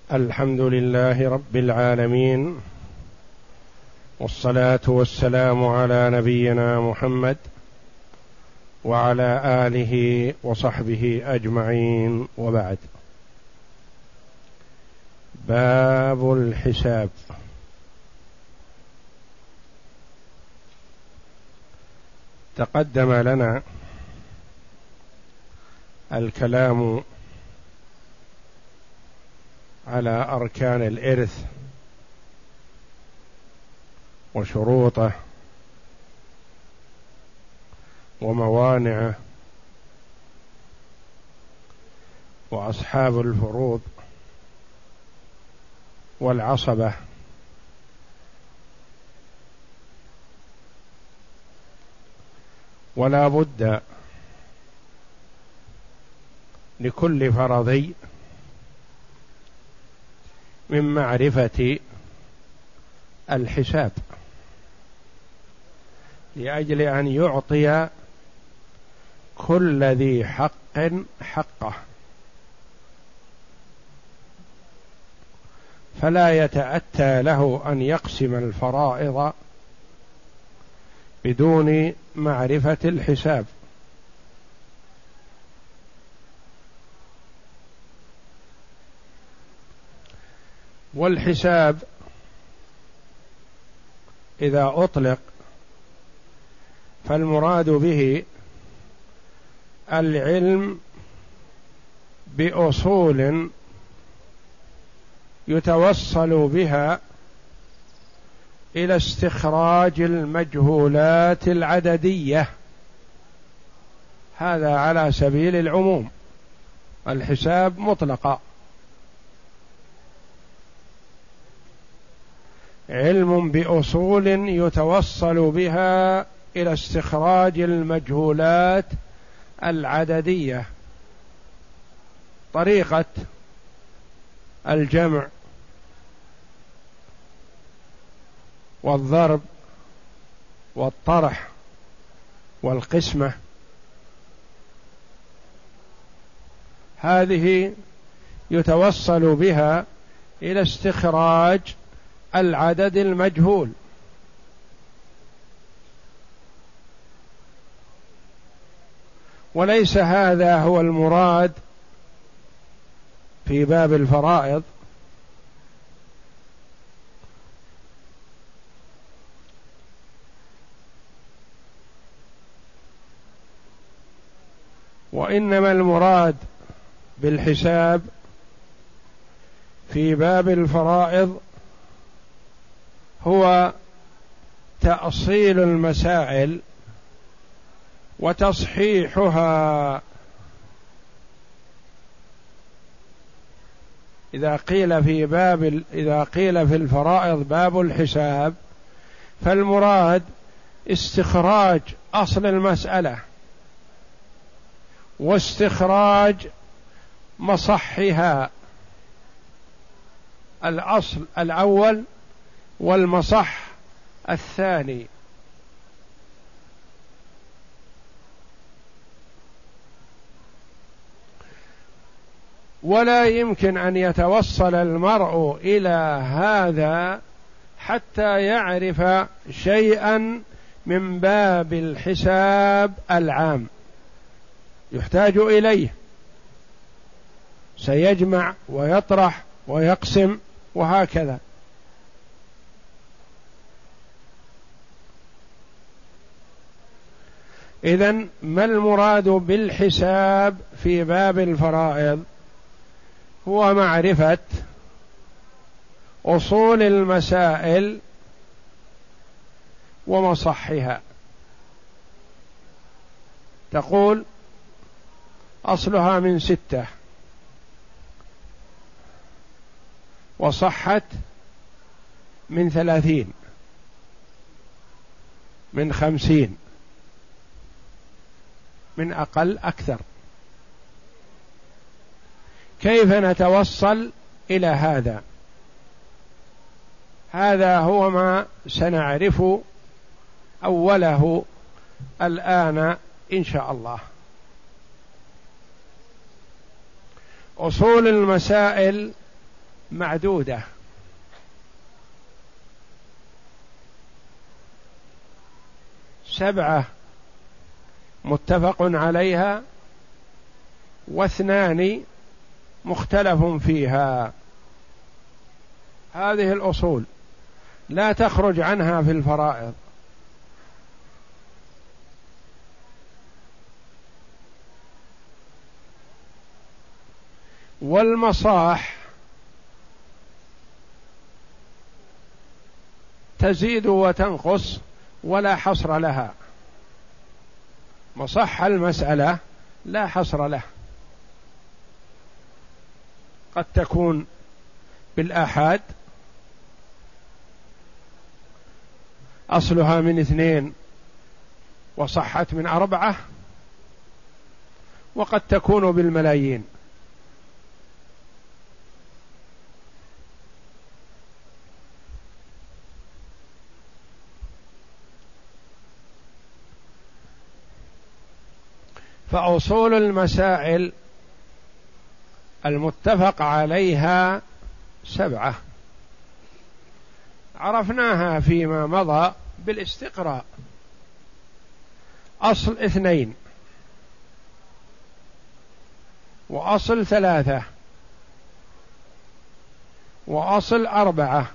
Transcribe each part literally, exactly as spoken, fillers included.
الحمد لله رب العالمين، والصلاة والسلام على نبينا محمد وعلى آله وصحبه أجمعين، وبعد. باب الحساب. تقدم لنا الكلام على أركان الإرث وشروطه وموانعه وأصحاب الفروض والعصبة، ولا بد لكل فرضي من معرفة الحساب لأجل أن يعطي كل ذي حق حقه، فلا يتأتى له أن يقسم الفرائض بدون معرفة الحساب. والحساب إذا أطلق فالمراد به العلم بأصول يتوصل بها إلى استخراج المجهولات العددية، هذا على سبيل العموم. الحساب مطلقا علم بأصول يتوصل بها إلى استخراج المجهولات العددية، طريقة الجمع والضرب والطرح والقسمة، هذه يتوصل بها إلى استخراج العدد المجهول. وليس هذا هو المراد في باب الفرائض، وإنما المراد بالحساب في باب الفرائض هو تأصيل المسائل وتصحيحها. إذا قيل في باب إذا قيل في الفرائض باب الحساب فالمراد استخراج أصل المسألة واستخراج مصحها، الأصل الأول والمصح الثاني. ولا يمكن أن يتوصل المرء إلى هذا حتى يعرف شيئا من باب الحساب العام، يحتاج إليه، سيجمع ويطرح ويقسم وهكذا. إذن ما المراد بالحساب في باب الفرائض؟ هو معرفة أصول المسائل ومصحها. تقول أصلها من ستة وصحت من ثلاثين من خمسين من أقل أكثر. كيف نتوصل إلى هذا؟ هذا هو ما سنعرف أوله الآن إن شاء الله. أصول المسائل معدودة، سبعة متفق عليها واثنان مختلف فيها. هذه الأصول لا تخرج عنها في الفرائض. والمصاح تزيد وتنقص ولا حصر لها، مصح المسألة لا حصر له، قد تكون بالآحاد أصلها من اثنين وصحت من أربعة، وقد تكون بالملايين. فأصول المسائل المتفق عليها سبعة عرفناها فيما مضى بالاستقراء. أصل اثنين، وأصل ثلاثة، وأصل أربعة،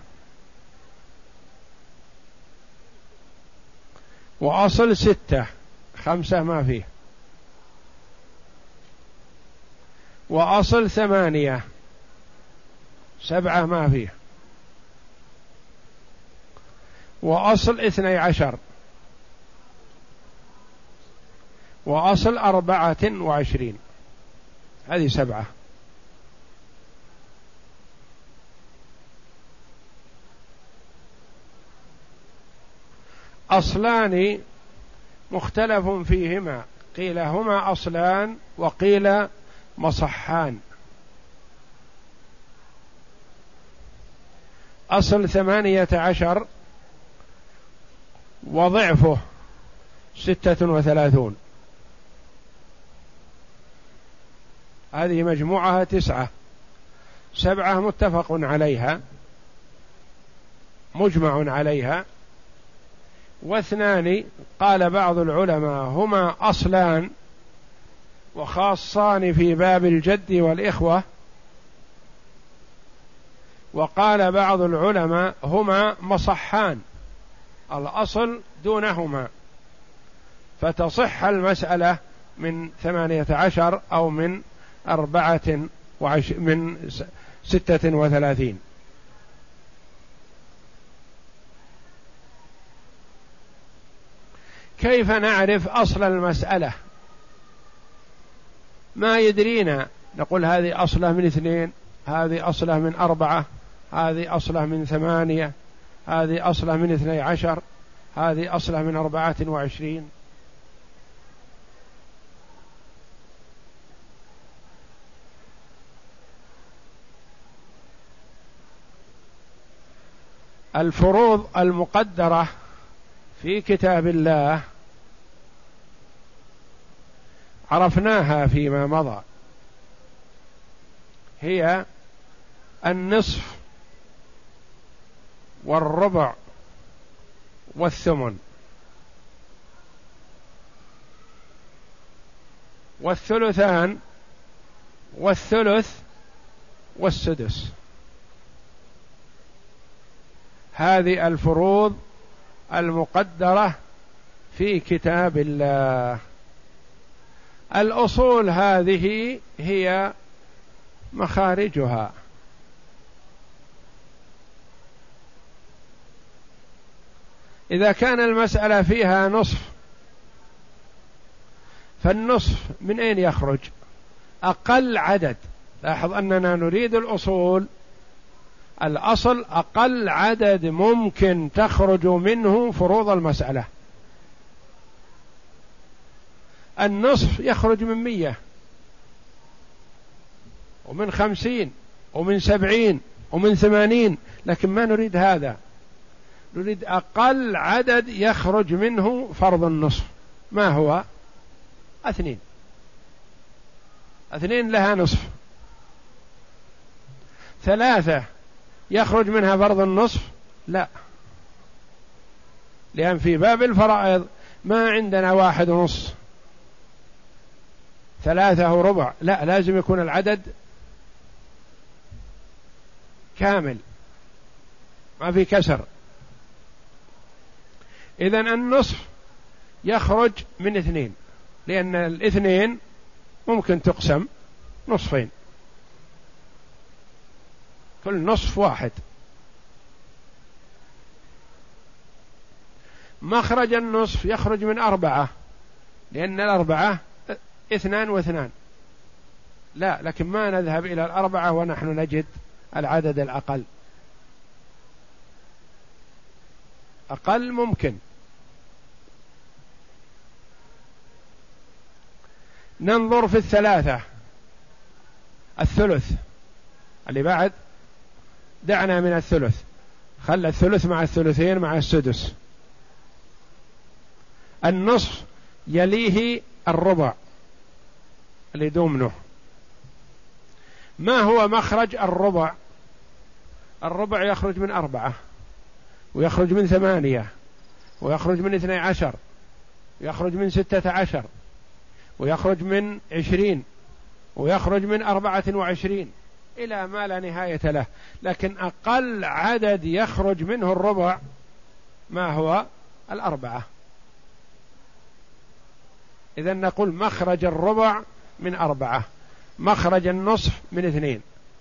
وأصل ستة، خمسة ما فيه، وأصل ثمانية، سبعة ما فيه، وأصل اثني عشر، وأصل أربعة وعشرين. هذه سبعة. أصلان مختلف فيهما، قيل هما أصلان وقيل مصحان. أصل ثمانية عشر وضعفه ستة وثلاثون، هذه مجموعها تسعة، سبعة متفق عليها مجمع عليها، واثنان قال بعض العلماء هما أصلان وخاصان في باب الجد والإخوة، وقال بعض العلماء هما مصحان، الأصل دونهما، فتصح المسألة من ثمانية عشر أو من أربعة وعش من ستة وثلاثين. كيف نعرف أصل المسألة؟ ما يدرينا، نقول هذه أصله من اثنين، هذه أصله من أربعة، هذه أصله من ثمانية، هذه أصله من اثني عشر، هذه أصله من أربعة وعشرين. الفروض المقدرة في كتاب الله عرفناها فيما مضى، هي النصف والربع والثمن والثلثان والثلث والسدس. هذه الفروض المقدرة في كتاب الله. الأصول هذه هي مخارجها. إذا كان المسألة فيها نصف، فالنصف من أين يخرج؟ أقل عدد. لاحظ أننا نريد الأصول، الأصل أقل عدد ممكن تخرج منه فروض المسألة. النصف يخرج من مية ومن خمسين ومن سبعين ومن ثمانين، لكن ما نريد هذا، نريد أقل عدد يخرج منه فرض النصف. ما هو؟ اثنين، اثنين لها نصف. ثلاثة يخرج منها فرض النصف؟ لا، لأن في باب الفرائض ما عندنا واحد ونص ثلاثة وربع، لا، لازم يكون العدد كامل ما في كسر. إذن النصف يخرج من اثنين، لأن الاثنين ممكن تقسم نصفين، كل نصف واحد. مخرج النصف يخرج من أربعة، لأن الأربعة اثنان واثنان، لا، لكن ما نذهب إلى الأربعة ونحن نجد العدد الأقل، أقل ممكن. ننظر في الثلاثة، الثلث اللي بعد، دعنا من الثلث، خلى الثلث مع الثلثين مع السدس. النصف يليه الربع اللي دومنه. ما هو مخرج الربع؟ الربع يخرج من أربعة، ويخرج من ثمانية، ويخرج من اثني عشر، ويخرج من ستة عشر، ويخرج من عشرين، ويخرج من أربعة وعشرين، إلى ما لا نهاية له. لكن أقل عدد يخرج منه الربع ما هو؟ الأربعة. إذن نقول مخرج الربع من أربعة، مخرج النصف من اثنين.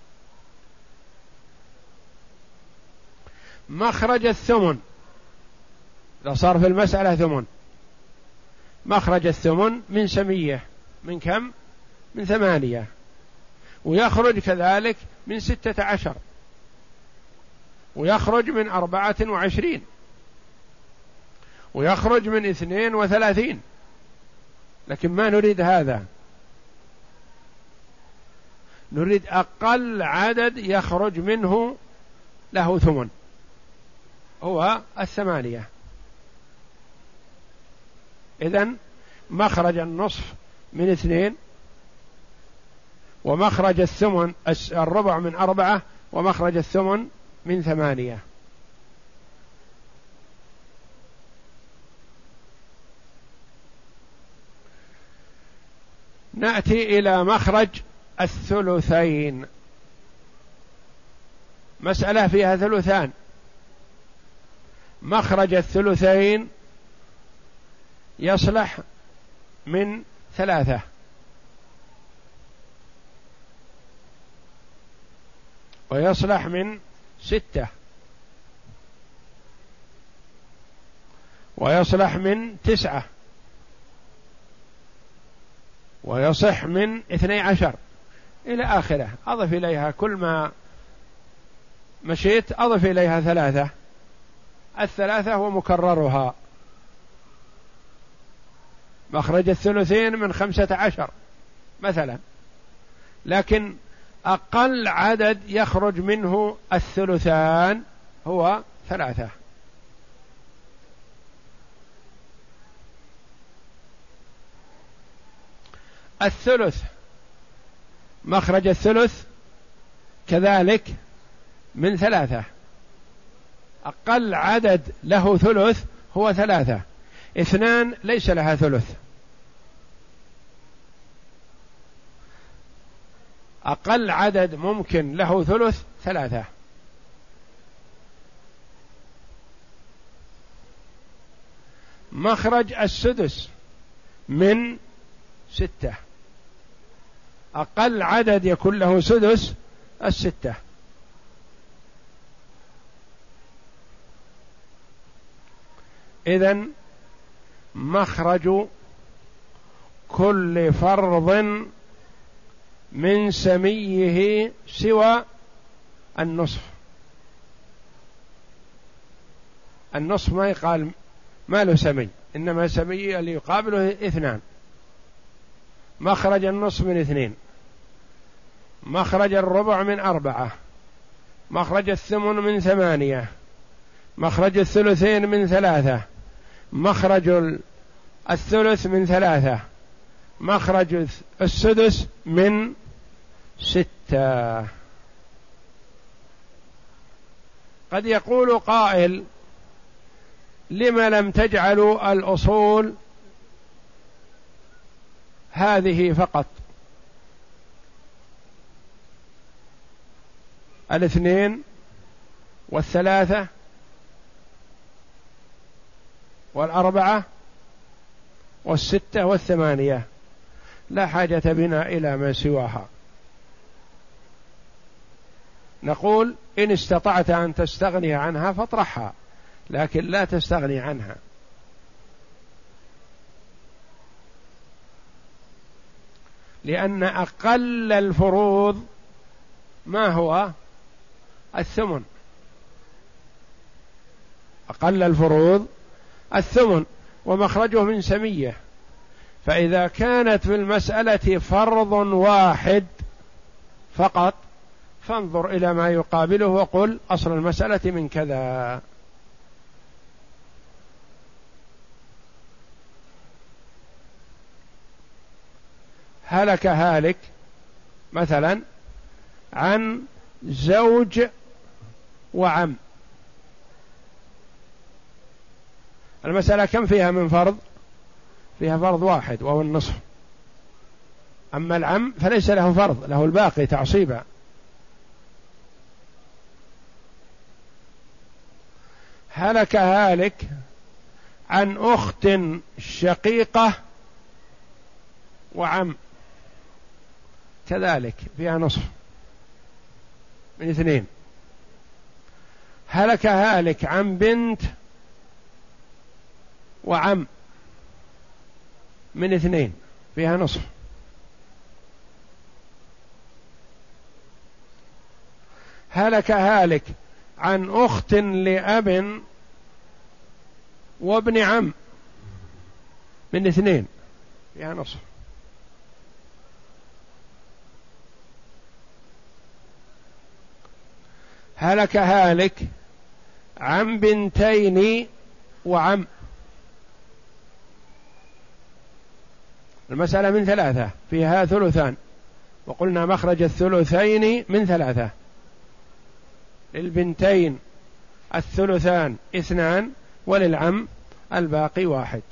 مخرج الثمن، إذا صار في المسألة ثمن، مخرج الثمن من سمية، من كم؟ من ثمانية، ويخرج كذلك من ستة عشر، ويخرج من أربعة وعشرين، ويخرج من اثنين وثلاثين. لكن ما نريد هذا، نريد أقل عدد يخرج منه له ثمن، هو الثمانية. إذن مخرج النصف من اثنين، ومخرج الثمن الربع من أربعة، ومخرج الثمن من ثمانية. نأتي إلى مخرج الثلثين، مسألة فيها ثلثان. مخرج الثلثين يصلح من ثلاثة، ويصلح من ستة، ويصلح من تسعة، ويصح من اثني عشر، إلى آخره. أضف إليها كل ما مشيت، أضف إليها ثلاثة، الثلاثة ومكررها. مخرج الثلثين من خمسة عشر مثلا، لكن أقل عدد يخرج منه الثلثان هو ثلاثة. الثلث، مخرج الثلث كذلك من ثلاثة، أقل عدد له ثلث هو ثلاثة، اثنان ليس لها ثلث. أقل عدد ممكن له ثلث ثلاثة. مخرج السدس من ستة، أقل عدد يكون له سدس الستة. إذن مخرج كل فرض من سميه سوى النصف. النصف ما يقال ما له سمي، إنما سمي اللي يقابله اثنان. مخرج النصف من اثنين، مخرج الربع من أربعة، مخرج الثمن من ثمانية، مخرج الثلثين من ثلاثة، مخرج الثلث من ثلاثة، مخرج السدس من ستة. قد يقول قائل: لم لم تجعلوا الأصول هذه فقط، الاثنين والثلاثة والأربعة والستة والثمانية، لا حاجة بنا إلى ما سواها. نقول: إن استطعت أن تستغني عنها فاطرحها، لكن لا تستغني عنها. لأن أقل الفروض ما هو؟ الثمن. أقل الفروض الثمن، ومخرجه من سمية. فإذا كانت في المسألة فرض واحد فقط فانظر إلى ما يقابله وقل: أصل المسألة من كذا. هلك هالك مثلا عن زوج وعم، المسألة كم فيها من فرض؟ فيها فرض واحد وهو النصف. أما العم فليس له فرض، له الباقي تعصيبا. هلك هالك عن أخت شقيقة وعم، كذلك فيها نصف من اثنين. هلك هالك عن بنت وعم من اثنين، فيها نصف. هلك هالك عن أخت لأب وابن عم من اثنين، فيها نصف. هلك هالك عن بنتين وعم، المسألة من ثلاثة، فيها ثلثان، وقلنا مخرج الثلثين من ثلاثة. للبنتين الثلثان اثنان، وللعم الباقي واحد.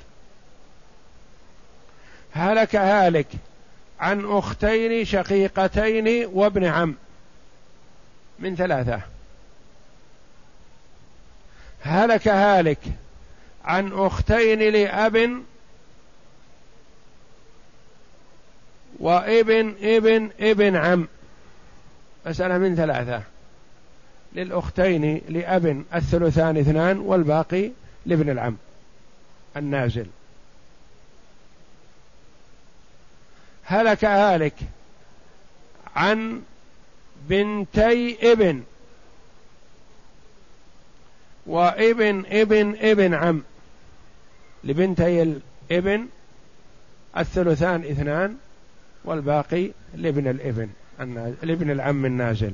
هلك هالك عن أختين شقيقتين وابن عم من ثلاثة. هلك هالك عن أختين لأب وابن ابن ابن عم، مسألة من ثلاثة. للأختين لأب الثلثان اثنان، والباقي لابن العم النازل. هلك هالك عن بنتي ابن وابن ابن ابن عم، لبنتي الابن الثلثان اثنان، والباقي لابن الابن لابن العم النازل.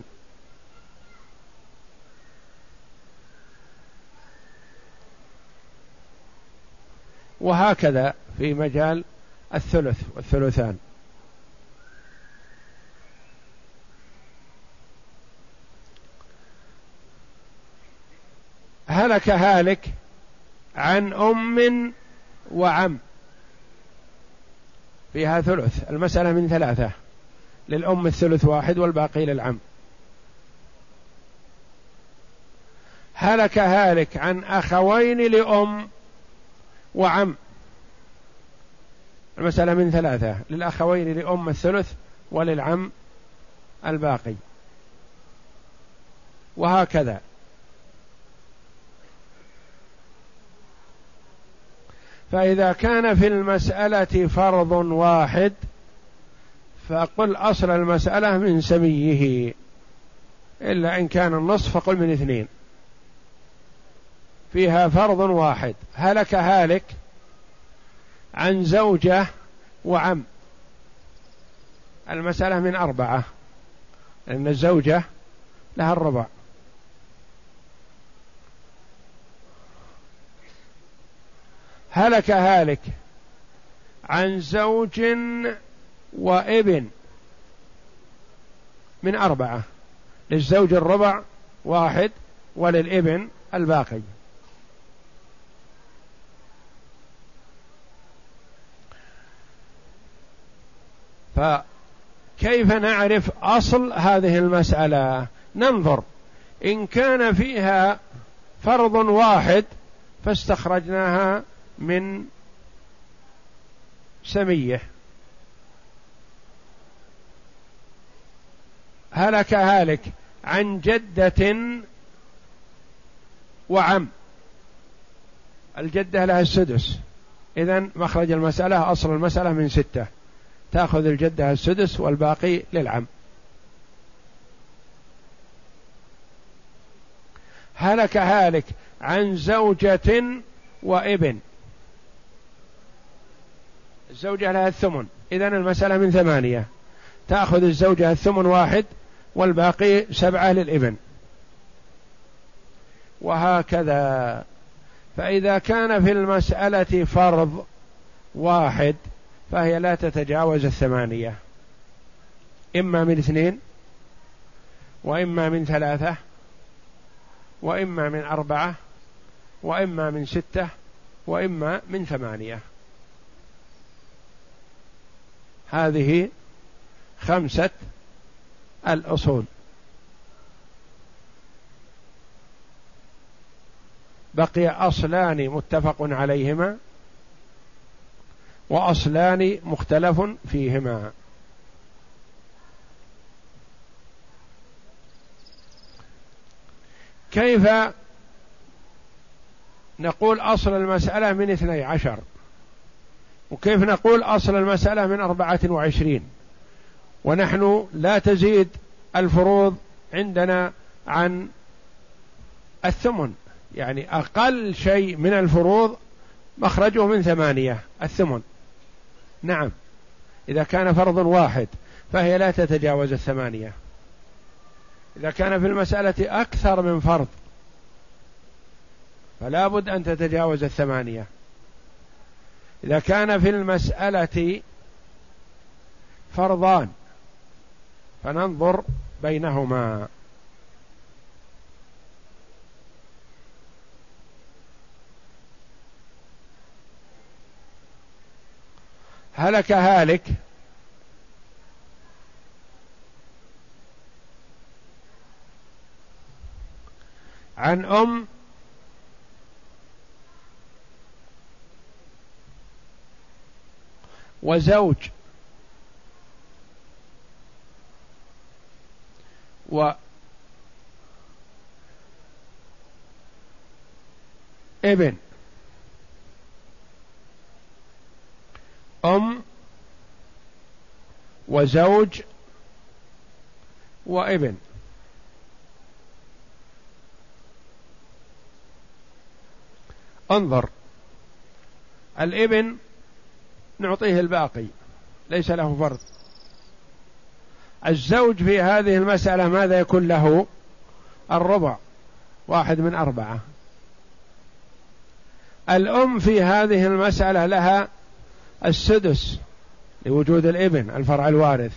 وهكذا في مجال الثلث والثلثان. هلك هالك عن أم وعم، فيها ثلث، المسألة من ثلاثة. للأم الثلث واحد، والباقي للعم. هلك هالك عن أخوين لأم وعم، المسألة من ثلاثة. للأخوين لأم الثلث، وللعم الباقي. وهكذا. فإذا كان في المسألة فرض واحد فقل أصل المسألة من سميه، إلا إن كان النصف فقل من اثنين. فيها فرض واحد. هلك هالك عن زوجة وعم، المسألة من أربعة، لأن الزوجة لها الربع. هلك هالك عن زوج وابن من أربعة، للزوج الربع واحد، وللابن الباقي. فكيف نعرف أصل هذه المسألة؟ ننظر إن كان فيها فرض واحد فاستخرجناها من سميه. هلك هالك عن جدة وعم، الجدة لها السدس، إذن مخرج المسألة أصل المسألة من ستة، تأخذ الجدة السدس والباقي للعم. هلك هالك عن زوجة وابن، الزوجة لها الثمن، إذن المسألة من ثمانية، تأخذ الزوجة الثمن واحد والباقي سبعة للابن، وهكذا. فإذا كان في المسألة فرض واحد فهي لا تتجاوز الثمانية، إما من اثنين وإما من ثلاثة وإما من أربعة وإما من ستة وإما من ثمانية. هذه خمسة الأصول. بقي أصلان متفق عليهما وأصلان مختلف فيهما. كيف نقول أصل المسألة من اثني عشر، وكيف نقول أصل المسألة من أربعة وعشرين، ونحن لا تزيد الفروض عندنا عن الثمن؟ يعني أقل شيء من الفروض مخرجه من ثمانية الثمن. نعم، إذا كان فرض واحد فهي لا تتجاوز الثمانية. إذا كان في المسألة أكثر من فرض فلا بد أن تتجاوز الثمانية. إذا كان في المسألة فرضان فننظر بينهما. هلك هالك عن أم وزوج وابن، أم وزوج وابن. انظر، الابن نعطيه الباقي ليس له فرض. الزوج في هذه المسألة ماذا يكون له؟ الربع، واحد من أربعة. الأم في هذه المسألة لها السدس لوجود الابن الفرع الوارث.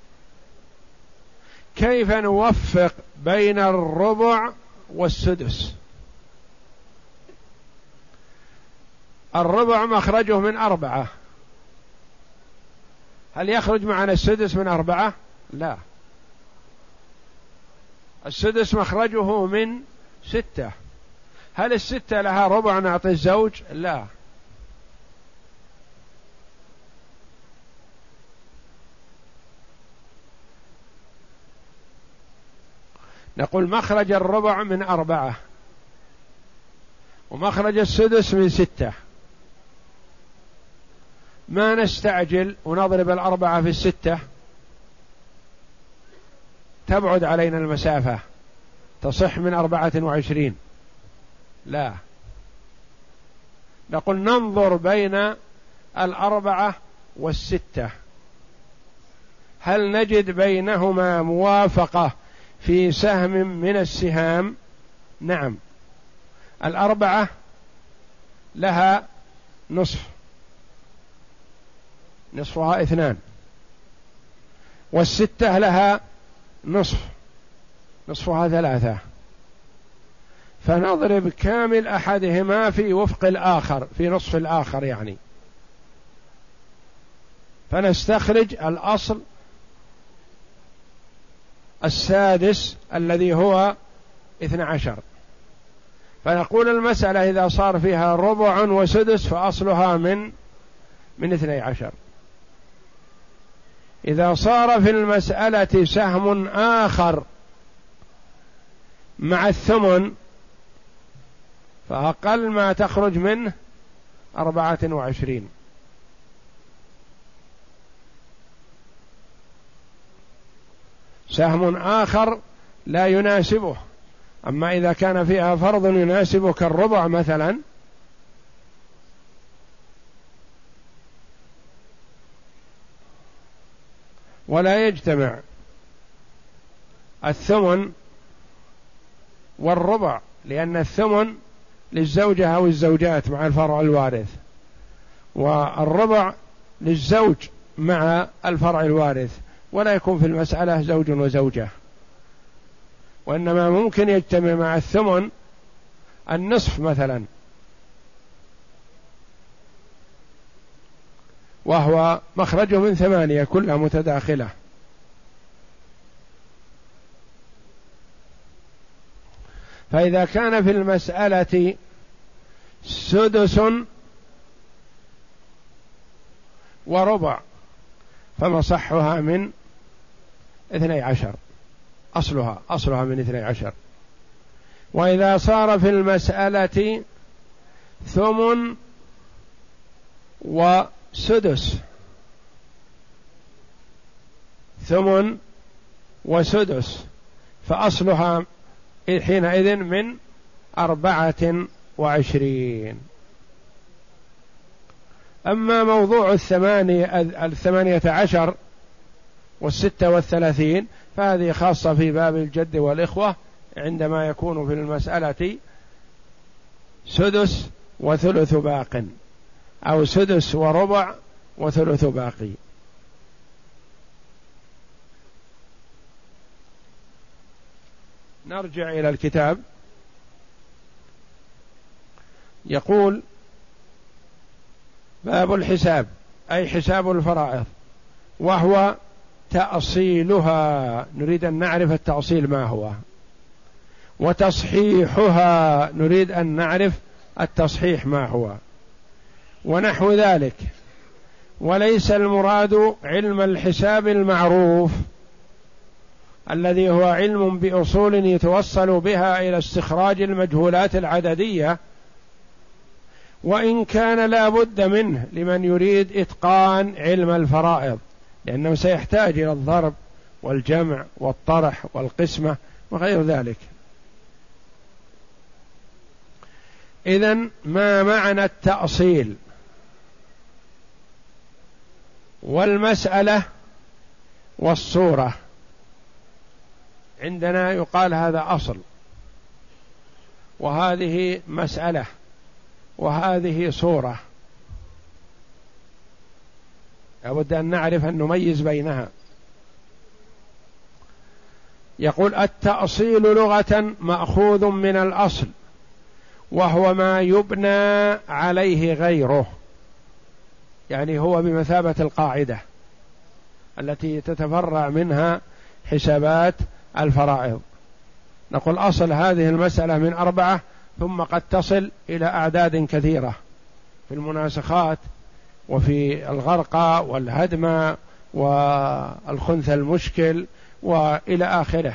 كيف نوفق بين الربع والسدس؟ الربع مخرجه من أربعة، هل يخرج معنا السدس من أربعة؟ لا، السدس مخرجه من ستة. هل الستة لها ربع نعطي الزوج؟ لا. نقول مخرج الربع من أربعة ومخرج السدس من ستة، ما نستعجل ونضرب الأربعة في الستة، تبعد علينا المسافة، تصح من أربعة وعشرين. لا، نقول ننظر بين الأربعة والستة، هل نجد بينهما موافقة في سهم من السهام؟ نعم، الأربعة لها نصف، نصفها اثنان، والستة لها نصف، نصفها ثلاثة. فنضرب كامل أحدهما في وفق الآخر، في نصف الآخر يعني، فنستخرج الأصل السادس الذي هو اثنى عشر. فنقول المسألة إذا صار فيها ربع وسدس فأصلها من من اثني عشر. إذا صار في المسألة سهم آخر مع الثمن فأقل ما تخرج منه أربعة وعشرين. سهم آخر لا يناسبه، أما إذا كان فيها فرض يناسبه كالربع مثلا ولا يجتمع الثمن والربع، لأن الثمن للزوجة أو الزوجات مع الفرع الوارث، والربع للزوج مع الفرع الوارث، ولا يكون في المسألة زوج وزوجة، وإنما ممكن يجتمع مع الثمن النصف مثلا، وهو مخرجه من ثمانية كلها متداخلة. فإذا كان في المسألة سدس وربع فمصحها من اثني عشر، أصلها أصلها من اثني عشر. وإذا صار في المسألة ثمن وسدس، ثمن وسدس فأصلها حينئذ من أربعة وعشرين. أما موضوع الثمانية الثمانية عشر والستة والثلاثين فهذه خاصة في باب الجد والإخوة، عندما يكون في المسألة سدس وثلث باق، أو سدس وربع وثلث باقي. نرجع إلى الكتاب. يقول: باب الحساب، أي حساب الفرائض، وهو تأصيلها، نريد أن نعرف التأصيل ما هو، وتصحيحها، نريد أن نعرف التصحيح ما هو، ونحو ذلك. وليس المراد علم الحساب المعروف الذي هو علم بأصول يتوصل بها إلى استخراج المجهولات العددية، وإن كان لا بد منه لمن يريد إتقان علم الفرائض، لأنه سيحتاج إلى الضرب والجمع والطرح والقسمة وغير ذلك. إذن ما معنى التأصيل؟ والمسألة والصورة عندنا يقال هذا أصل، وهذه مسألة، وهذه صورة، لابد أن نعرف أن نميز بينها. يقول: التأصيل لغة مأخوذ من الأصل، وهو ما يبنى عليه غيره، يعني هو بمثابة القاعدة التي تتفرع منها حسابات الفرائض. نقول أصل هذه المسألة من أربعة، ثم قد تصل إلى أعداد كثيرة في المناسخات وفي الغرقى والهدم والخنث المشكل وإلى آخره.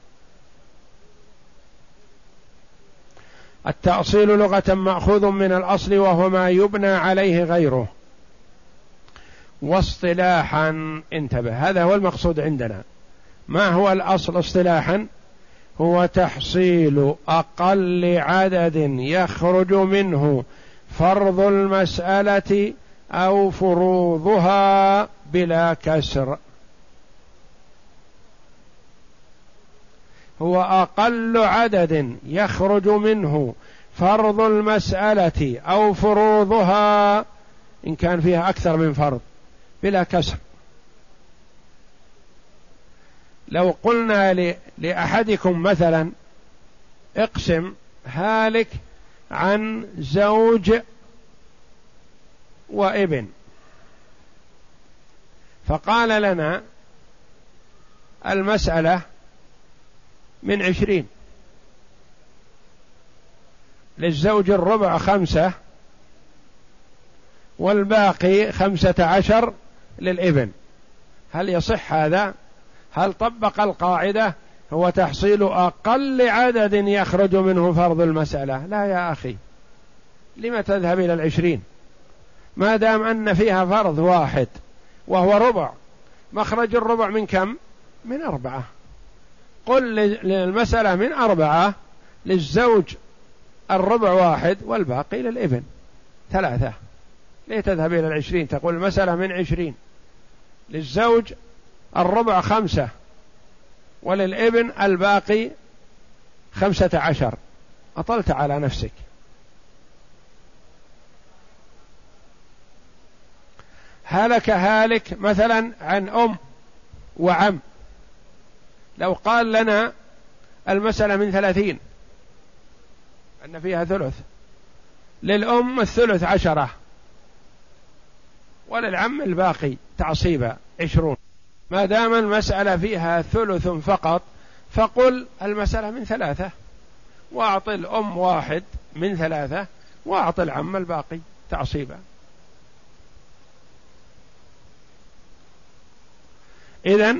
التأصيل لغة مأخوذ من الأصل، وهو ما يبنى عليه غيره. واصطلاحا، انتبه، هذا هو المقصود عندنا. ما هو الأصل اصطلاحا؟ هو تحصيل أقل عدد يخرج منه فرض المسألة أو فروضها بلا كسر. هو أقل عدد يخرج منه فرض المسألة أو فروضها إن كان فيها أكثر من فرض بلا كسر. لو قلنا لأحدكم مثلا: اقسم هالك عن زوج وابن، فقال لنا المسألة من عشرين، للزوج الربع خمسة والباقي خمسة عشر للابن. هل يصح هذا؟ هل طبق القاعدة هو تحصيل أقل عدد يخرج منه فرض المسألة؟ لا يا أخي، لم تذهب إلى العشرين ما دام أن فيها فرض واحد وهو ربع؟ مخرج الربع من كم؟ من أربعة. قل للمسألة من أربعة، للزوج الربع واحد والباقي للابن ثلاثة. ليه تذهب إلى العشرين؟ تقول المسألة من عشرين، للزوج الربع خمسة وللابن الباقي خمسة عشر. أطلت على نفسك. هلك هالك مثلا عن أم وعم، لو قال لنا المسألة من ثلاثين أن فيها ثلث، للأم الثلث عشرة وللعم الباقي تعصيبا عشرون. ما دام المسألة فيها ثلث فقط فقل المسألة من ثلاثة، وأعطي الأم واحد من ثلاثة وأعطي العم الباقي تعصيبا. إذن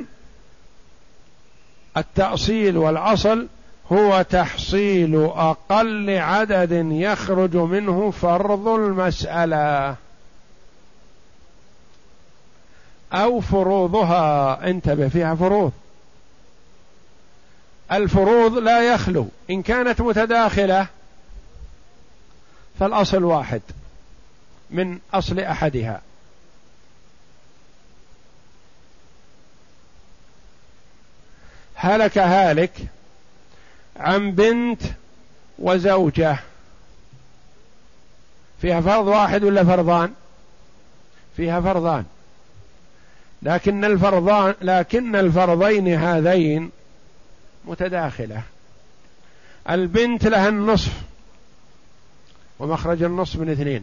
التأصيل والأصل هو تحصيل أقل عدد يخرج منه فرض المسألة أو فروضها. انتبه، فيها فروض. الفروض لا يخلو، إن كانت متداخلة فالأصل واحد من أصل أحدها. هلك هالك عن بنت وزوجة، فيها فرض واحد ولا فرضان؟ فيها فرضان، لكن الفرضان لكن الفرضين هذين متداخلة. البنت لها النصف ومخرج النصف من اثنين،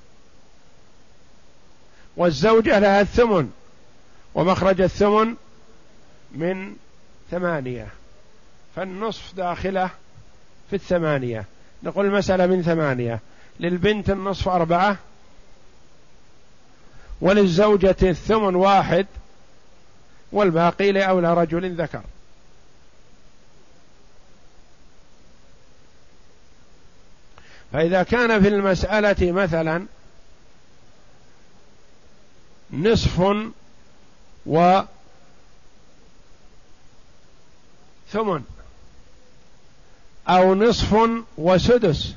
والزوجة لها الثمن ومخرج الثمن من ثمانية، فالنصف داخلة في الثمانية. نقول المسألة من ثمانية، للبنت النصف أربعة وللزوجة الثمن واحد والباقي لأولى رجل ذكر. فإذا كان في المسألة مثلا نصف وثمن أو نصف وسدس،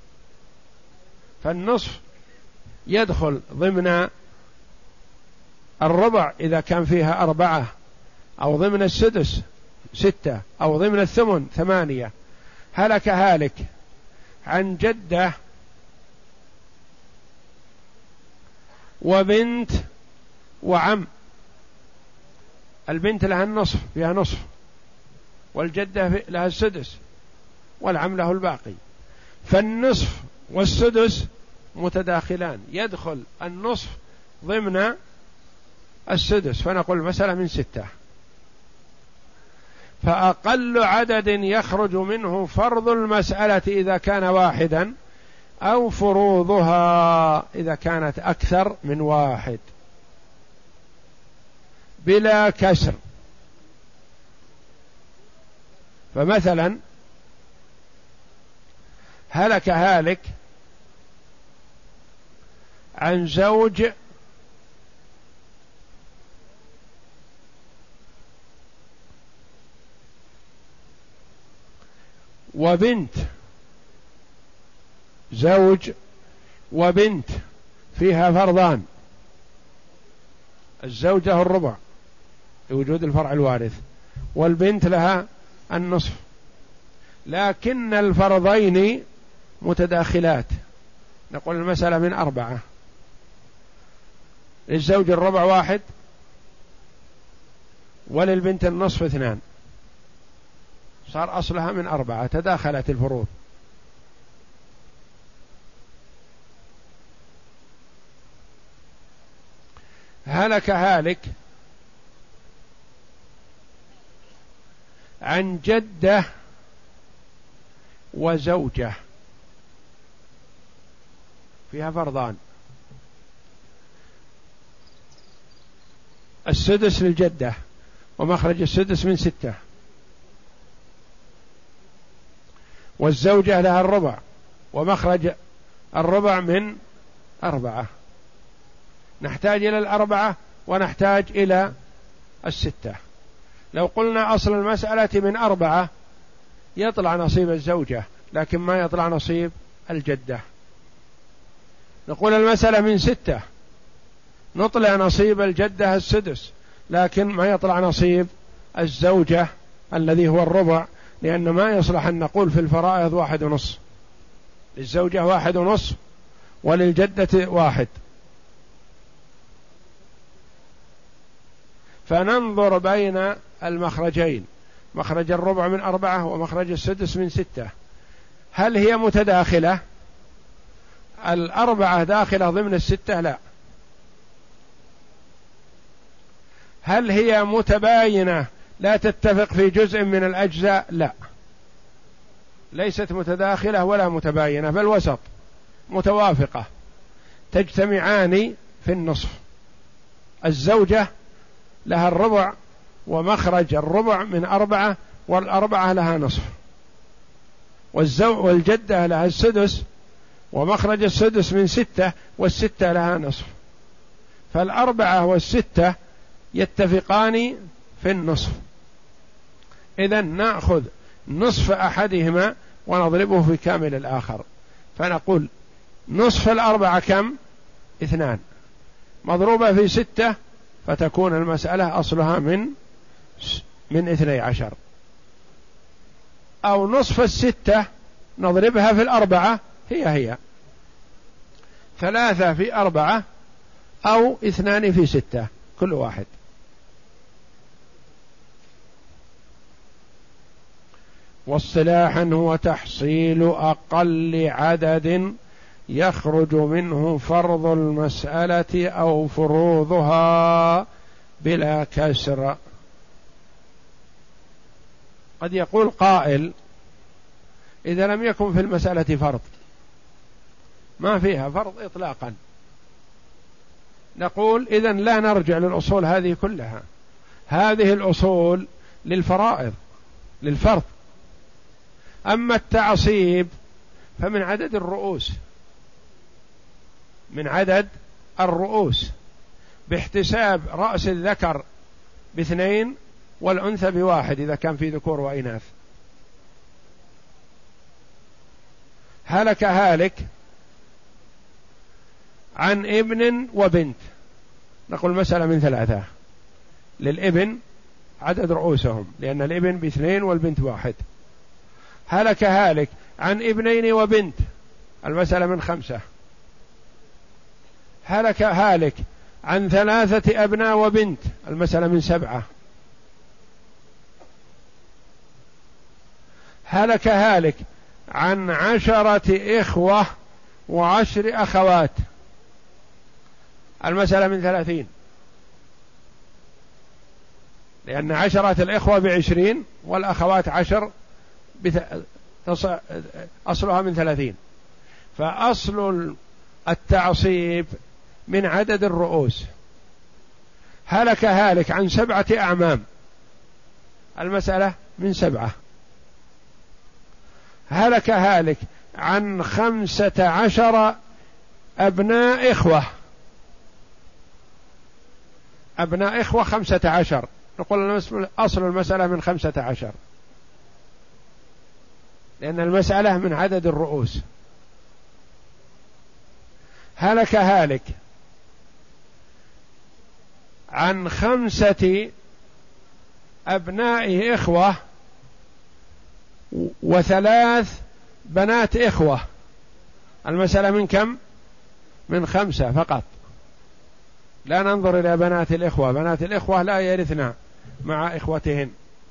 فالنصف يدخل ضمن الربع إذا كان فيها أربعة، أو ضمن السدس ستة، أو ضمن الثمن ثمانية. هلك هالك عن جدة وبنت وعم، البنت لها النصف فيها نصف، والجدة لها السدس، والعم له الباقي، فالنصف والسدس متداخلان، يدخل النصف ضمن السدس، فنقول المسألة من ستة. فأقل عدد يخرج منه فرض المسألة إذا كان واحدا، أو فروضها إذا كانت أكثر من واحد بلا كسر. فمثلا هلك هالك عن زوج وبنت، زوج وبنت فيها فرضان، الزوجة الربع لوجود الفرع الوارث، والبنت لها النصف، لكن الفرضين متداخلات. نقول المسألة من أربعة، للزوج الربع واحد وللبنت النصف اثنان، صار أصلها من أربعة، تداخلت الفروض. هلك هالك عن جدة وزوجة، فيها فرضان: السدس للجدة ومخرج السدس من ستة، والزوجة لها الربع ومخرج الربع من أربعة. نحتاج إلى الأربعة ونحتاج إلى الستة. لو قلنا أصل المسألة من أربعة يطلع نصيب الزوجة لكن ما يطلع نصيب الجدة. نقول المسألة من ستة نطلع نصيب الجدة السدس لكن ما يطلع نصيب الزوجة الذي هو الربع، لأن ما يصلح أن نقول في الفرائض واحد ونصف، للزوجة واحد ونصف وللجدة واحد. فننظر بين المخرجين، مخرج الربع من أربعة ومخرج السدس من ستة، هل هي متداخلة؟ الأربعة داخلة ضمن الستة؟ لا. هل هي متباينة لا تتفق في جزء من الأجزاء؟ لا، ليست متداخلة ولا متباينة، بل وسط متوافقة، تجتمعان في النصف. الزوجة لها الربع ومخرج الربع من أربعة والأربعة لها نصف، والزو والجدة لها السدس ومخرج السدس من ستة والستة لها نصف، فالأربعة والستة يتفقان في النصف. إذن نأخذ نصف أحدهما ونضربه في كامل الآخر، فنقول نصف الأربعة كم؟ اثنان، مضروبة في ستة، فتكون المسألة أصلها من من اثني عشر. أو نصف الستة نضربها في الأربعة، هي هي ثلاثة في أربعة أو اثنان في ستة كل واحد. واصطلاحا هو تحصيل أقل عدد يخرج منه فرض المسألة أو فروضها بلا كسر. قد يقول قائل: إذا لم يكن في المسألة فرض، ما فيها فرض إطلاقا، نقول إذن لا نرجع للأصول هذه كلها، هذه الأصول للفرائض للفرض. أما التعصيب فمن عدد الرؤوس، من عدد الرؤوس، باحتساب رأس الذكر باثنين والأنثى بواحد إذا كان في ذكور وإناث. هلك هالك عن ابن وبنت، نقول مسألة من ثلاثة. للابن عدد رؤوسهم لأن الابن باثنين والبنت واحد. هلك هالك عن ابنين وبنت، المسألة من خمسة. هلك هالك عن ثلاثة أبناء وبنت، المسألة من سبعة. هلك هالك عن عشرة إخوة وعشر أخوات، المسألة من ثلاثين، لأن عشرة الإخوة بعشرين والأخوات عشر أصلها من ثلاثين. فأصل التعصيب من عدد الرؤوس. هلك هالك عن سبعة أعمام، المسألة من سبعة. هلك هالك عن خمسة عشر أبناء إخوة، أبناء إخوة خمسة عشر، نقول أصل المسألة من خمسة عشر، لأن المسألة من عدد الرؤوس. هلك هالك عن خمسة أبناء إخوة وثلاث بنات إخوة، المسألة من كم؟ من خمسة فقط، لا ننظر إلى بنات الإخوة، بنات الإخوة لا يرثنا مع إخوتهن.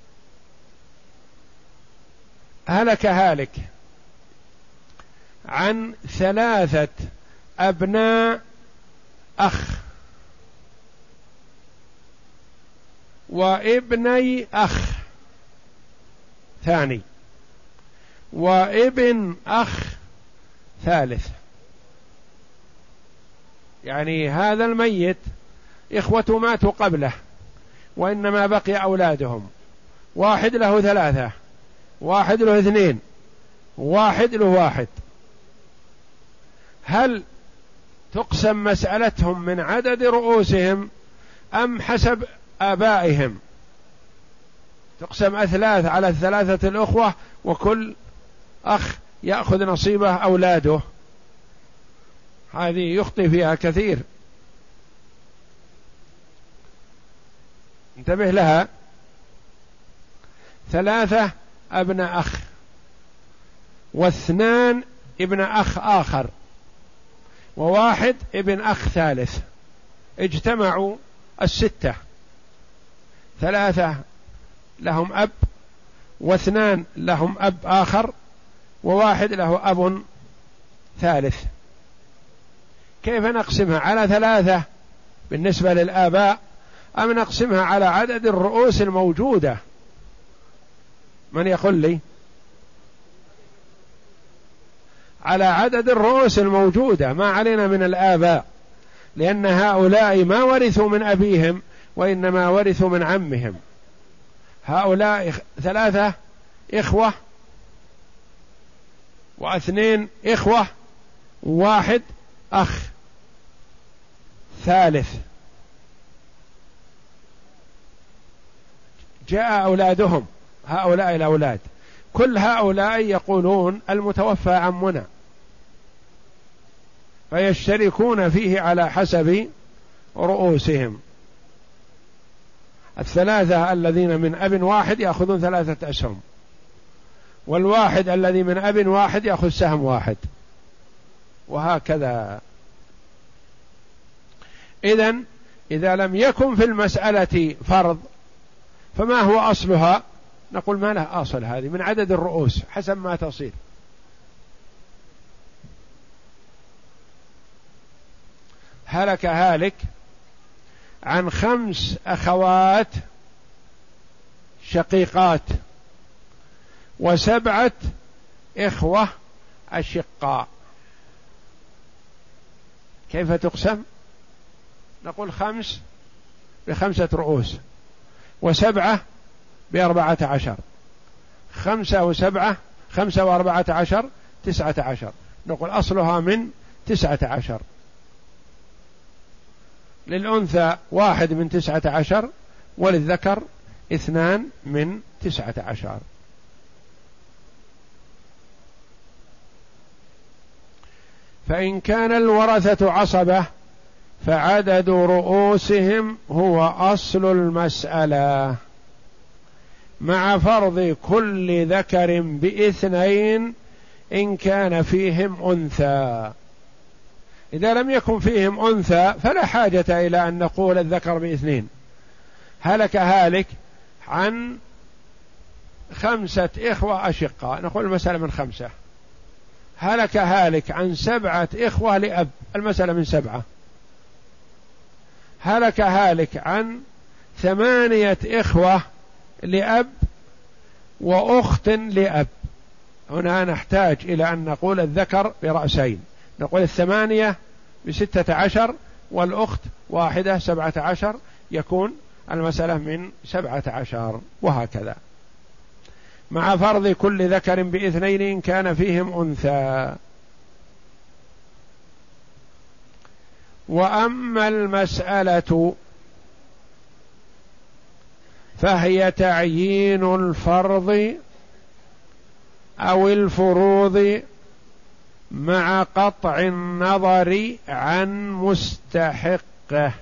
هلك هالك عن ثلاثة أبناء أخ، وابني أخ ثاني وابن أخ ثالث. يعني هذا الميت إخوة ماتوا قبله وإنما بقي أولادهم، واحد له ثلاثة، واحد له اثنين، واحد له واحد. هل تقسم مسألتهم من عدد رؤوسهم أم حسب آبائهم؟ تقسم أثلاث على الثلاثة الأخوة وكل أخ يأخذ نصيبه أولاده. هذه يخطئ فيها كثير، انتبه لها. ثلاثة ابن أخ واثنان ابن أخ آخر وواحد ابن أخ ثالث، اجتمعوا الستة، ثلاثة لهم أب واثنان لهم أب آخر وواحد له أب ثالث. كيف نقسمها؟ على ثلاثة بالنسبة للآباء أم نقسمها على عدد الرؤوس الموجودة؟ من يقول لي؟ على عدد الرؤوس الموجودة، ما علينا من الآباء، لأن هؤلاء ما ورثوا من أبيهم وإنما ورثوا من عمهم. هؤلاء ثلاثة إخوة واثنين إخوة واحد أخ ثالث، جاء أولادهم هؤلاء الأولاد، كل هؤلاء يقولون المتوفى عمنا، فيشتركون فيه على حسب رؤوسهم. الثلاثة الذين من أب واحد يأخذون ثلاثة أسهم، والواحد الذي من أب واحد يأخذ سهم واحد، وهكذا. إذن إذا لم يكن في المسألة فرض فما هو أصلها؟ نقول ما له أصل، هذه من عدد الرؤوس حسب ما تصير. هلك هالك عن خمس أخوات شقيقات وسبعة إخوة أشقاء، كيف تقسم؟ نقول خمس بخمسة رؤوس وسبعة بأربعة عشر، خمسة وسبعة خمسة وأربعة عشر تسعة عشر، نقول أصلها من تسعة عشر. للأنثى واحد من تسعة عشر وللذكر اثنان من تسعة عشر. فإن كان الورثة عصبة فعدد رؤوسهم هو أصل المسألة، مع فرض كل ذكر باثنين إن كان فيهم أنثى. إذا لم يكن فيهم أنثى فلا حاجة إلى أن نقول الذكر باثنين. هلك هالك عن خمسة إخوة أشقاء، نقول المسألة من خمسة. هلك هالك عن سبعة إخوة لأب، المسألة من سبعة. هلك هالك عن ثمانية إخوة لأب وأخت لأب، هنا نحتاج إلى أن نقول الذكر برأسين، نقول الثمانية بستة عشر والأخت واحدة سبعة عشر، يكون المسألة من سبعة عشر، وهكذا مع فرض كل ذكر باثنين إن كان فيهم أنثى. وأما المسألة فهي تعيين الفرض أو الفروض مع قطع النظر عن مستحقه.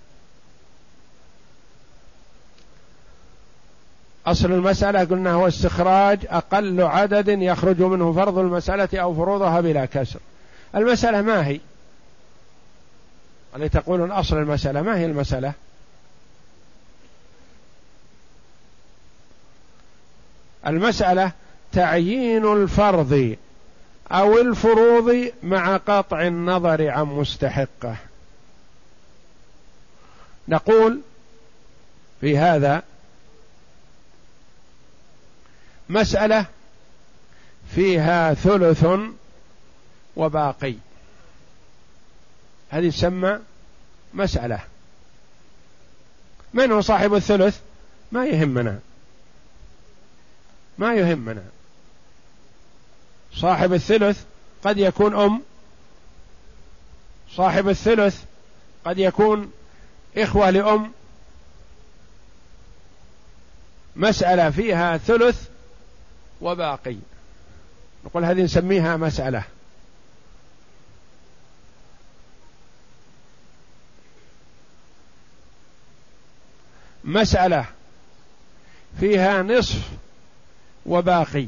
أصل المسألة قلنا هو استخراج أقل عدد يخرج منه فرض المسألة أو فروضها بلا كسر. المسألة ما هي؟ اللي تقولون أصل المسألة، ما هي المسألة؟ المسألة تعيين الفرض أو الفروض مع قطع النظر عن مستحقه. نقول في هذا مسألة فيها ثلث وباقي، هذه تسمى مسألة. من هو صاحب الثلث؟ ما يهمنا، ما يهمنا. صاحب الثلث قد يكون أم، صاحب الثلث قد يكون إخوة لأم. مسألة فيها ثلث وباقي، نقول هذه نسميها مسألة. مسألة فيها نصف وباقي،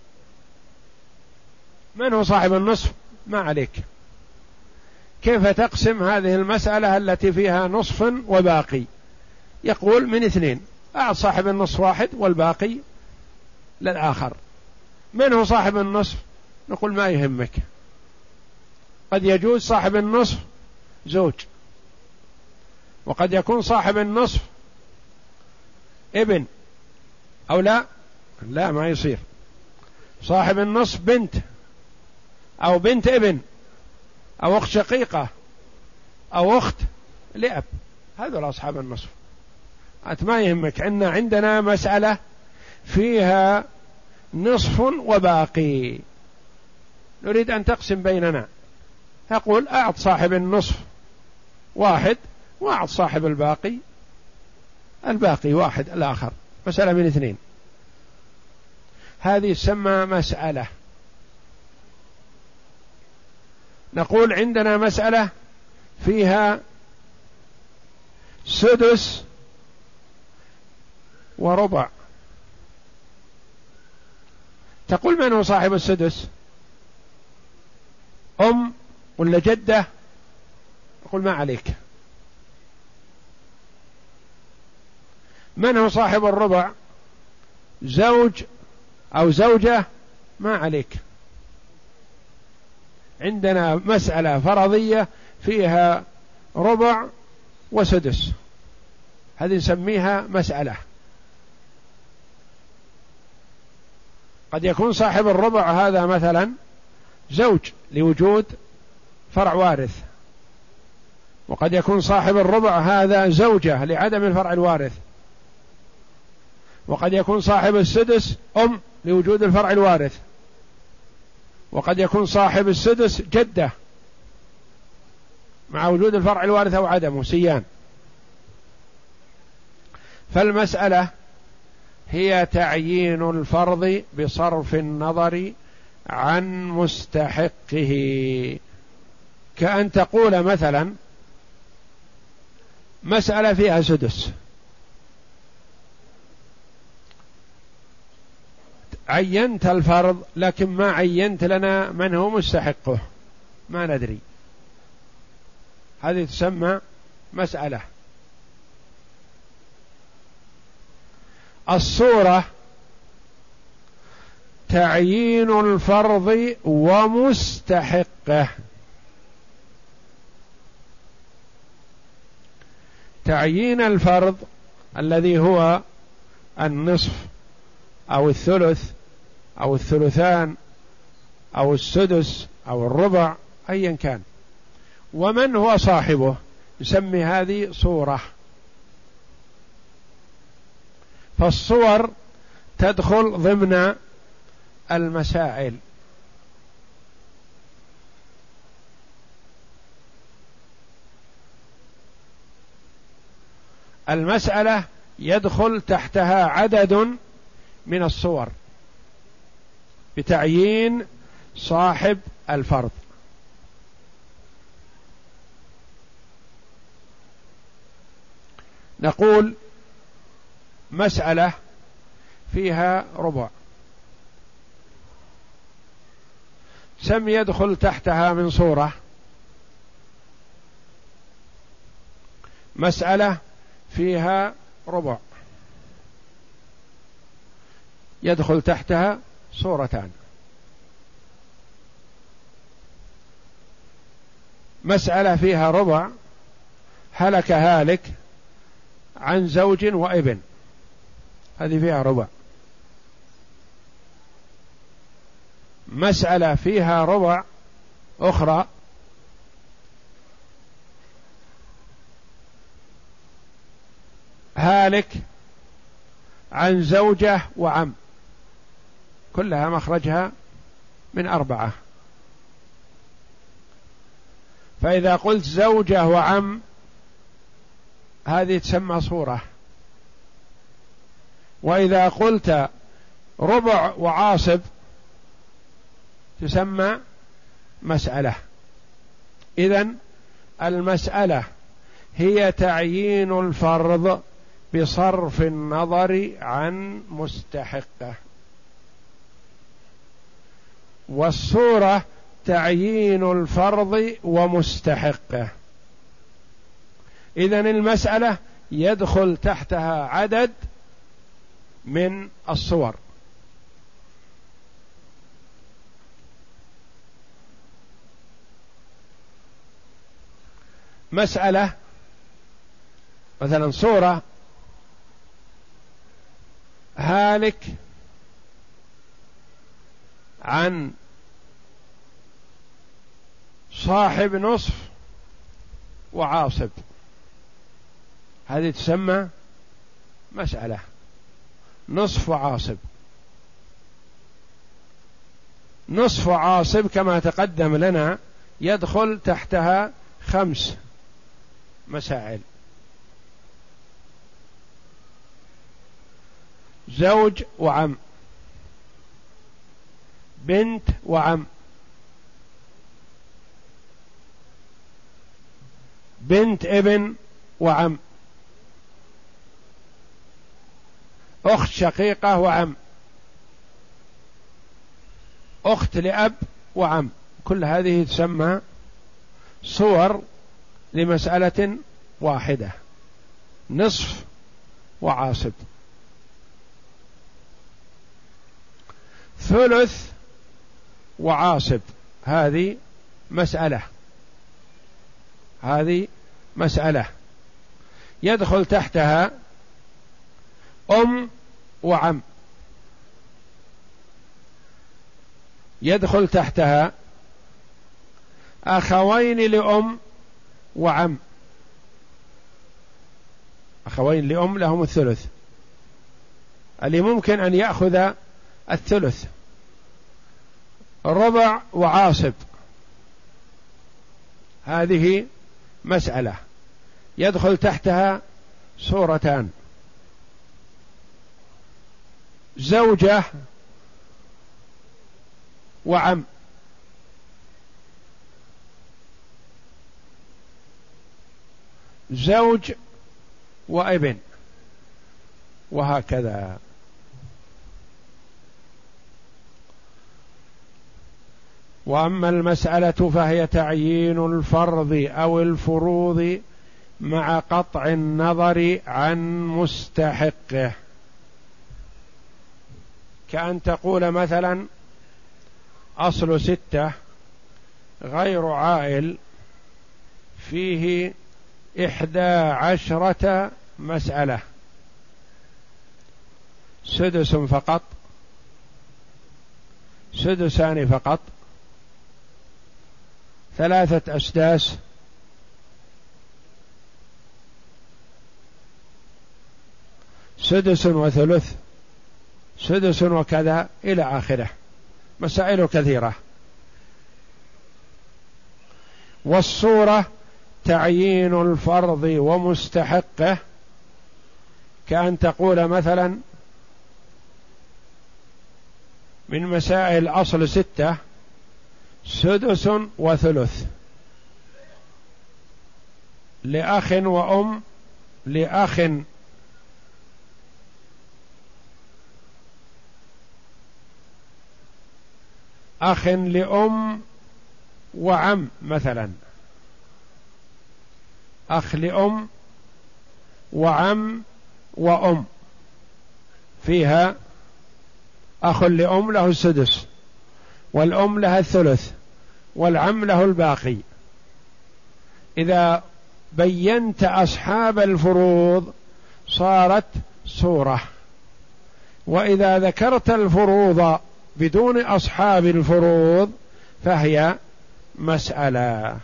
من هو صاحب النصف؟ ما عليك. كيف تقسم هذه المسألة التي فيها نصف وباقي؟ يقول من اثنين، أعط صاحب النصف واحد والباقي للآخر. من هو صاحب النصف؟ نقول ما يهمك. قد يجوز صاحب النصف زوج، وقد يكون صاحب النصف ابن، أو لا لا ما يصير. صاحب النصف بنت، أو بنت ابن، أو أخت شقيقة، أو أخت لأب، هذول أصحاب النصف. أنت ما يهمك. عندنا عندنا مسألة فيها نصف وباقي، نريد أن تقسم بيننا. تقول أعط صاحب النصف واحد، وأعط صاحب الباقي الباقي واحد الآخر، مسألة من اثنين. هذه تسمى مسألة. نقول عندنا مسألة فيها سدس وربع. تقول من هو صاحب السدس؟ أم ولا جدة؟ أقول ما عليك. من هو صاحب الربع؟ زوج أو زوجة؟ ما عليك. عندنا مسألة فرضية فيها ربع وسدس، هذه نسميها مسألة. قد يكون صاحب الربع هذا مثلا زوج لوجود فرع وارث، وقد يكون صاحب الربع هذا زوجة لعدم الفرع الوارث، وقد يكون صاحب السدس أم لوجود الفرع الوارث، وقد يكون صاحب السدس جدة مع وجود الفرع الوارث أو عدمه سيان. فالمسألة هي تعيين الفرض بصرف النظر عن مستحقه. كأن تقول مثلا مسألة فيها سدس، عينت الفرض لكن ما عينت لنا من هو مستحقه، ما ندري، هذه تسمى مسألة. الصورة تعيين الفرض ومستحقه. تعيين الفرض الذي هو النصف أو الثلث أو الثلثان أو السدس أو الربع أيا كان، ومن هو صاحبه، يسمي هذه صورة. فالصور تدخل ضمن المسائل. المسألة يدخل تحتها عدد من الصور بتعيين صاحب الفرض. نقول مسألة فيها ربع، سم يدخل تحتها من صورة. مسألة فيها ربع يدخل تحتها صورتان. مسألة فيها ربع، هلك هالك عن زوج وابن، هذه فيها ربع. مسألة فيها ربع أخرى هالك عن زوجة وعم، كلها مخرجها من أربعة. فإذا قلت زوجة وعم هذه تسمى صورة، وإذا قلت ربع وعاصب تسمى مسألة. إذن المسألة هي تعيين الفرض بصرف النظر عن مستحقه، والصورة تعيين الفرض ومستحقه. إذن المسألة يدخل تحتها عدد من الصور. مسألة مثلا صورة هالك عن صاحب نصف وعاصب، هذه تسمى مسألة، نصف وعاصب. نصف وعاصب كما تقدم لنا يدخل تحتها خمس مسائل: زوج وعم، بنت وعم، بنت ابن وعم، أخت شقيقة وعم، أخت لأب وعم. كل هذه تسمى صور لمسألة واحدة، نصف وعاصب. ثلث وعاصب هذه مسألة، هذه مسألة يدخل تحتها أم وعم، يدخل تحتها أخوين لأم وعم، أخوين لأم لهم الثلث، اللي ممكن أن يأخذ الثلث. ربع وعاصب هذه مسألة يدخل تحتها صورتان: زوجة وعم، زوج وابن، وهكذا. وأما المسألة فهي تعيين الفرض أو الفروض مع قطع النظر عن مستحقه، كأن تقول مثلا أصل ستة غير عائل فيه إحدى عشرة مسألة: سدس فقط، سدسان فقط، ثلاثة أسداس، سدس وثلث، سدس وكذا إلى آخره، مسائل كثيرة. والصورة تعيين الفرض ومستحقه، كأن تقول مثلا من مسائل أصل ستة سدس وثلث لأخ وأم، لأخ أخ لأم وعم، مثلا أخ لأم وعم وأم، فيها أخ لأم له السدس، والأم لها الثلث، والعم له الباقي. إذا بينت أصحاب الفروض صارت صورة. وإذا ذكرت الفروض بدون أصحاب الفروض فهي مسألة.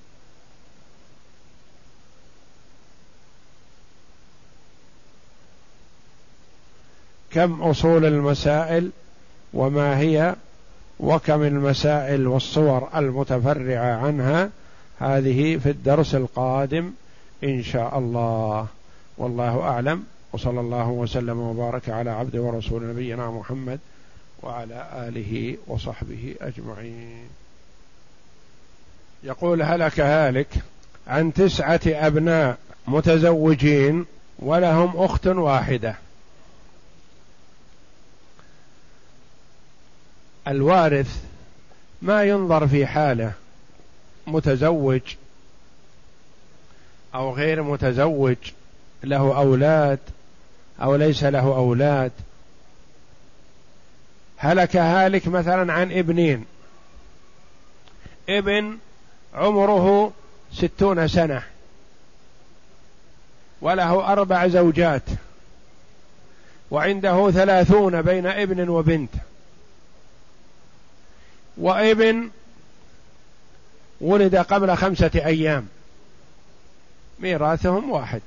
كم أصول المسائل وما هي، وكم المسائل والصور المتفرعة عنها، هذه في الدرس القادم إن شاء الله. والله أعلم، وصلى الله وسلم وبارك على عبد ورسول نبينا محمد وعلى آله وصحبه أجمعين. يقول: هلك هالك عن تسعة أبناء متزوجين ولهم أخت واحدة. الوارث ما ينظر في حاله، متزوج أو غير متزوج، له أولاد أو ليس له أولاد. هلك هالك مثلا عن ابنين، ابن عمره ستون سنة وله أربع زوجات وعنده ثلاثون بين ابن وبنت، وابن ولد قبل خمسة أيام، ميراثهم واحد،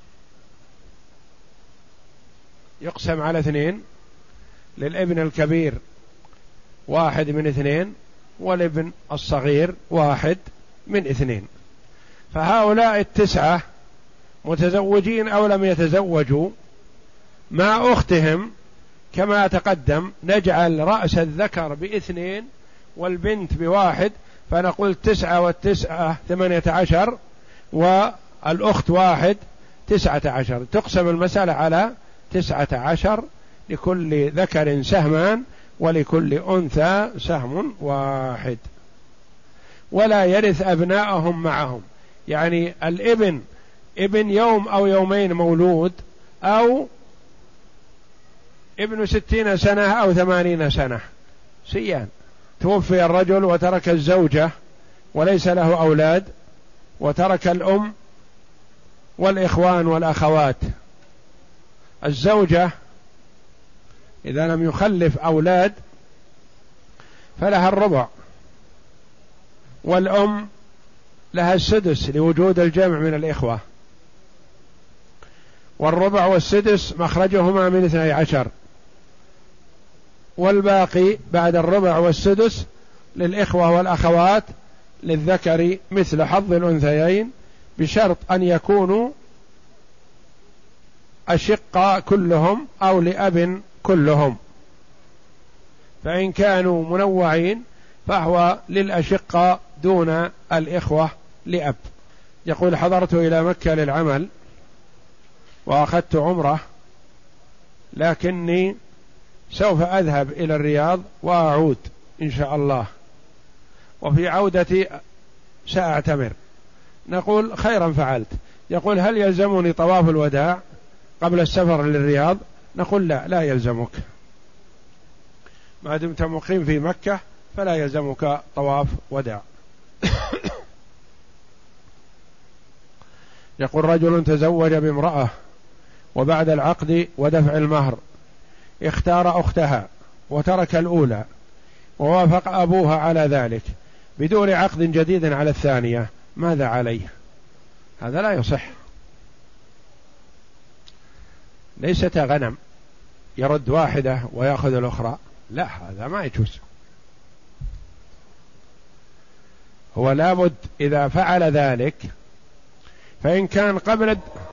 يقسم على اثنين، للابن الكبير واحد من اثنين والابن الصغير واحد من اثنين. فهؤلاء التسعة متزوجين أو لم يتزوجوا مع أختهم كما تقدم، نجعل رأس الذكر باثنين والبنت بواحد، فنقول تسعة والتسعة ثمانية عشر والأخت واحد تسعة عشر. تقسم المسألة على تسعة عشر، لكل ذكر سهمان ولكل أنثى سهم واحد. ولا يرث أبناءهم معهم، يعني الابن ابن يوم أو يومين مولود، أو ابن ستين سنة أو ثمانين سنة سيان، توفي الرجل وترك الزوجة وليس له أولاد، وترك الأم والإخوان والأخوات. الزوجة إذا لم يخلف أولاد فلها الربع، والأم لها السدس لوجود الجمع من الإخوة، والربع والسدس مخرجهما من اثني عشر، والباقي بعد الربع والسدس للإخوة والأخوات للذكر مثل حظ الأنثيين، بشرط أن يكونوا أشقاء كلهم أو لأب كلهم. فإن كانوا منوعين فهو للأشقاء دون الإخوة لأب. يقول: حضرت إلى مكة للعمل وأخذت عمرة، لكني سوف أذهب إلى الرياض وأعود إن شاء الله، وفي عودتي سأعتمر. نقول: خيرا فعلت. يقول: هل يلزمني طواف الوداع قبل السفر للرياض؟ نقول: لا، لا يلزمك، ما دمت مقيم في مكة فلا يلزمك طواف وداع. يقول: رجل تزوج بامرأة وبعد العقد ودفع المهر اختار أختها وترك الأولى، ووافق أبوها على ذلك بدون عقد جديد على الثانية، ماذا عليه؟ هذا لا يصح، ليست غنم يرد واحدة ويأخذ الأخرى، لا، هذا ما يجوز. هو لابد إذا فعل ذلك، فإن كان قبل